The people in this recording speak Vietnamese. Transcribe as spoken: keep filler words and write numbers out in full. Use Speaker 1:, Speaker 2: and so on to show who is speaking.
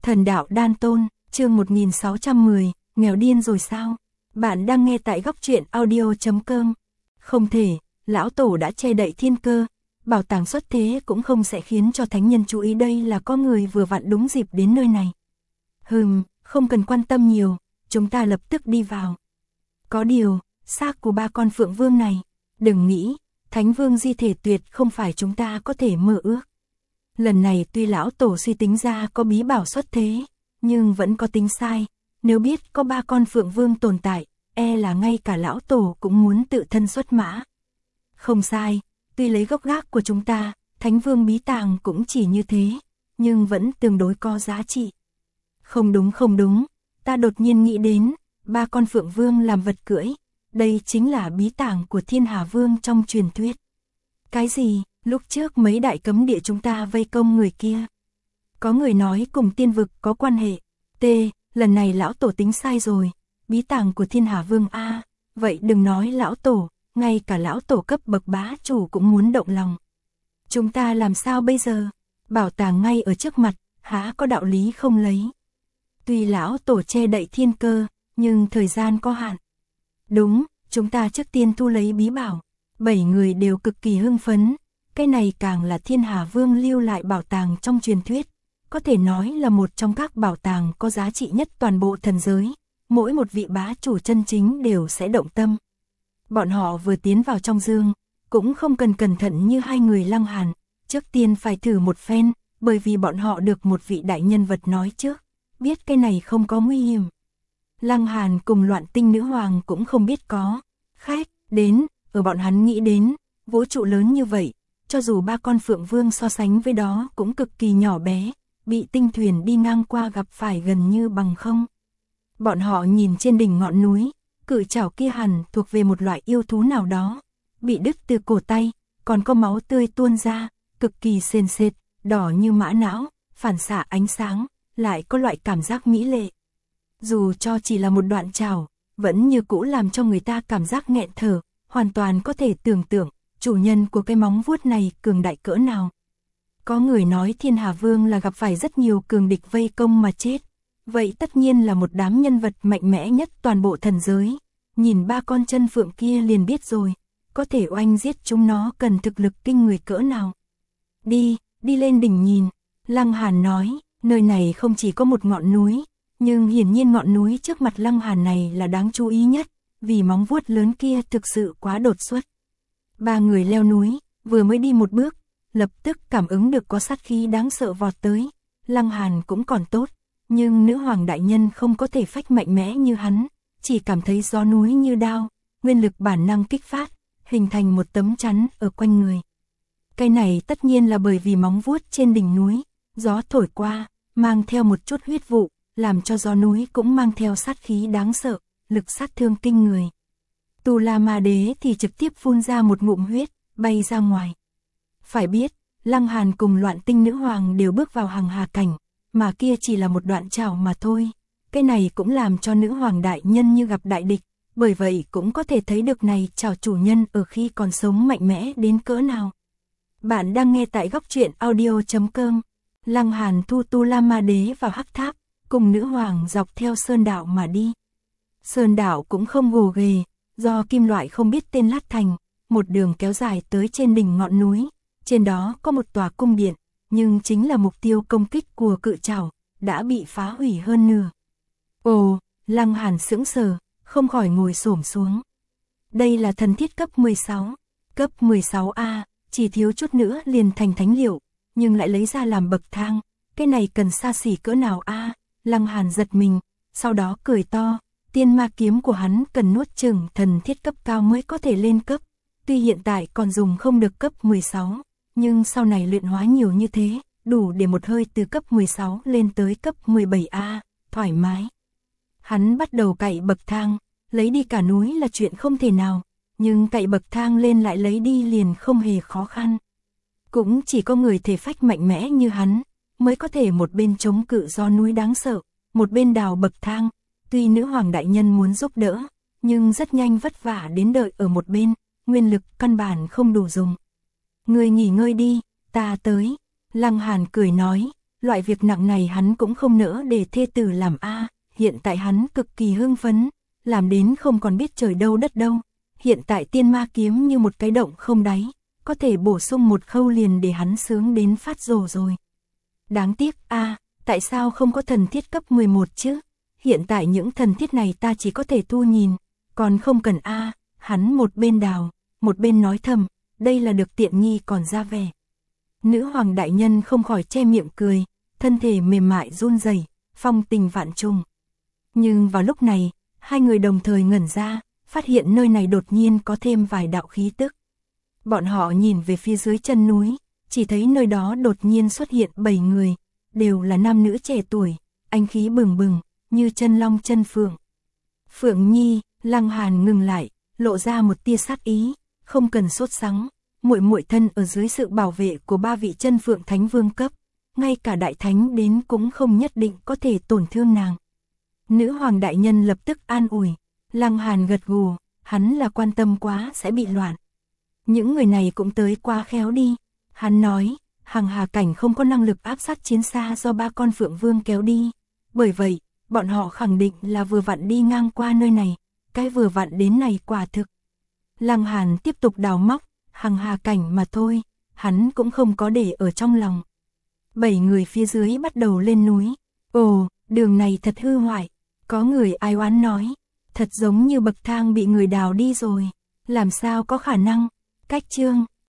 Speaker 1: Thần đạo đan tôn, chương một nghìn sáu trăm mười, nghèo điên rồi sao? Bạn đang nghe tại góc truyện audio chấm com. Không thể, lão tổ đã che đậy thiên cơ, bảo tàng xuất thế cũng không sẽ khiến cho thánh nhân chú ý đây là có người vừa vặn đúng dịp đến nơi này. Hừm, không cần quan tâm nhiều, chúng ta lập tức đi vào. Có điều, xác của ba con phượng vương này, đừng nghĩ, thánh vương di thể tuyệt không phải chúng ta có thể mơ ước. Lần này tuy lão tổ suy tính ra có bí bảo xuất thế, nhưng vẫn có tính sai, nếu biết có ba con phượng vương tồn tại, e là ngay cả lão tổ cũng muốn tự thân xuất mã. Không sai, tuy lấy gốc gác của chúng ta, thánh vương bí tàng cũng chỉ như thế, nhưng vẫn tương đối có giá trị. Không đúng không đúng, ta đột nhiên nghĩ đến, ba con phượng vương làm vật cưỡi, đây chính là bí tàng của thiên hà vương trong truyền thuyết. Cái gì, lúc trước mấy đại cấm địa chúng ta vây công người kia. Có người nói cùng tiên vực có quan hệ, T, lần này lão tổ tính sai rồi, bí tàng của thiên hà vương A, vậy đừng nói lão tổ, ngay cả lão tổ cấp bậc bá chủ cũng muốn động lòng. Chúng ta làm sao bây giờ, bảo tàng ngay ở trước mặt, há có đạo lý không lấy. Tuy lão tổ che đậy thiên cơ, nhưng thời gian có hạn. Đúng, chúng ta trước tiên thu lấy bí bảo. Bảy người đều cực kỳ hưng phấn, cái này càng là thiên hà vương lưu lại bảo tàng trong truyền thuyết, có thể nói là một trong các bảo tàng có giá trị nhất toàn bộ thần giới, mỗi một vị bá chủ chân chính đều sẽ động tâm. Bọn họ vừa tiến vào trong dương, cũng không cần cẩn thận như hai người Lăng Hàn, trước tiên phải thử một phen, bởi vì bọn họ được một vị đại nhân vật nói trước, biết cái này không có nguy hiểm. Lăng Hàn cùng Loạn Tinh nữ hoàng cũng không biết có khách đến. Ở bọn hắn nghĩ đến, vũ trụ lớn như vậy, cho dù ba con phượng vương so sánh với đó cũng cực kỳ nhỏ bé, bị tinh thuyền đi ngang qua gặp phải gần như bằng không. Bọn họ nhìn trên đỉnh ngọn núi, cự trảo kia hẳn thuộc về một loại yêu thú nào đó, bị đứt từ cổ tay, còn có máu tươi tuôn ra, cực kỳ sền sệt, đỏ như mã não, phản xạ ánh sáng, lại có loại cảm giác mỹ lệ. Dù cho chỉ là một đoạn trảo, vẫn như cũ làm cho người ta cảm giác nghẹn thở. Hoàn toàn có thể tưởng tượng, chủ nhân của cái móng vuốt này cường đại cỡ nào. Có người nói thiên hà vương là gặp phải rất nhiều cường địch vây công mà chết. Vậy tất nhiên là một đám nhân vật mạnh mẽ nhất toàn bộ thần giới. Nhìn ba con chân phượng kia liền biết rồi, có thể oanh giết chúng nó cần thực lực kinh người cỡ nào. Đi, đi lên đỉnh nhìn, Lăng Hàn nói, nơi này không chỉ có một ngọn núi, nhưng hiển nhiên ngọn núi trước mặt Lăng Hàn này là đáng chú ý nhất. Vì móng vuốt lớn kia thực sự quá đột xuất. Ba người leo núi, vừa mới đi một bước, lập tức cảm ứng được có sát khí đáng sợ vọt tới. Lăng Hàn cũng còn tốt, nhưng nữ hoàng đại nhân không có thể phách mạnh mẽ như hắn, chỉ cảm thấy gió núi như đao, nguyên lực bản năng kích phát, hình thành một tấm chắn ở quanh người. Cái này tất nhiên là bởi vì móng vuốt trên đỉnh núi, gió thổi qua, mang theo một chút huyết vụ, làm cho gió núi cũng mang theo sát khí đáng sợ. Lực sát thương kinh người. Tu La Ma Đế thì trực tiếp phun ra một ngụm huyết, bay ra ngoài. Phải biết, Lăng Hàn cùng Loạn Tinh nữ hoàng đều bước vào hằng hà cảnh, mà kia chỉ là một đoạn trảo mà thôi. Cái này cũng làm cho nữ hoàng đại nhân như gặp đại địch, bởi vậy cũng có thể thấy được này trảo chủ nhân ở khi còn sống mạnh mẽ đến cỡ nào. Bạn đang nghe tại góc truyện audio chấm com. Lăng Hàn thu Tu La Ma Đế vào hắc tháp, cùng nữ hoàng dọc theo sơn đạo mà đi. Sơn đảo cũng không gồ ghề, do kim loại không biết tên lát thành, một đường kéo dài tới trên đỉnh ngọn núi, trên đó có một tòa cung điện, nhưng chính là mục tiêu công kích của cự trảo, đã bị phá hủy hơn nửa. Ồ, Lăng Hàn sững sờ, không khỏi ngồi xổm xuống. Đây là thần thiết cấp mười sáu, cấp mười sáu A, chỉ thiếu chút nữa liền thành thánh liệu, nhưng lại lấy ra làm bậc thang, cái này cần xa xỉ cỡ nào A, Lăng Hàn giật mình, sau đó cười to. Tiên ma kiếm của hắn cần nuốt chửng thần thiết cấp cao mới có thể lên cấp, tuy hiện tại còn dùng không được cấp mười sáu, nhưng sau này luyện hóa nhiều như thế, đủ để một hơi từ cấp mười sáu lên tới cấp mười bảy A, thoải mái. Hắn bắt đầu cày bậc thang, lấy đi cả núi là chuyện không thể nào, nhưng cày bậc thang lên lại lấy đi liền không hề khó khăn. Cũng chỉ có người thể phách mạnh mẽ như hắn, mới có thể một bên chống cự gió núi đáng sợ, một bên đào bậc thang. Tuy nữ hoàng đại nhân muốn giúp đỡ, nhưng rất nhanh vất vả đến đợi ở một bên, nguyên lực căn bản không đủ dùng. Ngươi nghỉ ngơi đi, ta tới. Lăng Hàn cười nói, Loại việc nặng này hắn cũng không nỡ để thê tử làm a. Hiện tại hắn cực kỳ hưng phấn, làm đến không còn biết trời đâu đất đâu. Hiện tại tiên ma kiếm như một cái động không đáy, có thể bổ sung một khâu liền để hắn sướng đến phát rồ rồi. Đáng tiếc a, tại sao không có thần thiết cấp mười một chứ? Hiện tại những thần thiết này ta chỉ có thể thu nhìn, còn không cần a. Hắn một bên đào, một bên nói thầm, đây là được tiện nghi còn ra vẻ. Nữ hoàng đại nhân không khỏi che miệng cười, thân thể mềm mại run rẩy, phong tình vạn trùng. Nhưng vào lúc này, hai người đồng thời ngẩn ra, phát hiện nơi này đột nhiên có thêm vài đạo khí tức. Bọn họ nhìn về phía dưới chân núi, chỉ thấy nơi đó đột nhiên xuất hiện bảy người, đều là nam nữ trẻ tuổi, anh khí bừng bừng, như chân long chân phượng. Phượng Nhi, Lăng Hàn ngừng lại, lộ ra một tia sát ý, không cần sốt sắng, muội muội thân ở dưới sự bảo vệ của ba vị chân phượng thánh vương cấp, ngay cả đại thánh đến cũng không nhất định có thể tổn thương nàng. Nữ hoàng đại nhân lập tức an ủi, Lăng Hàn gật gù, hắn là quan tâm quá sẽ bị loạn. Những người này cũng tới quá khéo đi, hắn nói, Hằng Hà cảnh không có năng lực áp sát chiến xa do ba con phượng vương kéo đi, bởi vậy, bọn họ khẳng định là vừa vặn đi ngang qua nơi này, cái vừa vặn đến này quả thực. Lăng Hàn tiếp tục đào móc, Hằng Hà cảnh mà thôi, hắn cũng không có để ở trong lòng. Bảy người phía dưới bắt đầu lên núi, ồ, đường này thật hư hoại, có người ai oán nói, thật giống như bậc thang bị người đào đi rồi, làm sao có khả năng, cách chương,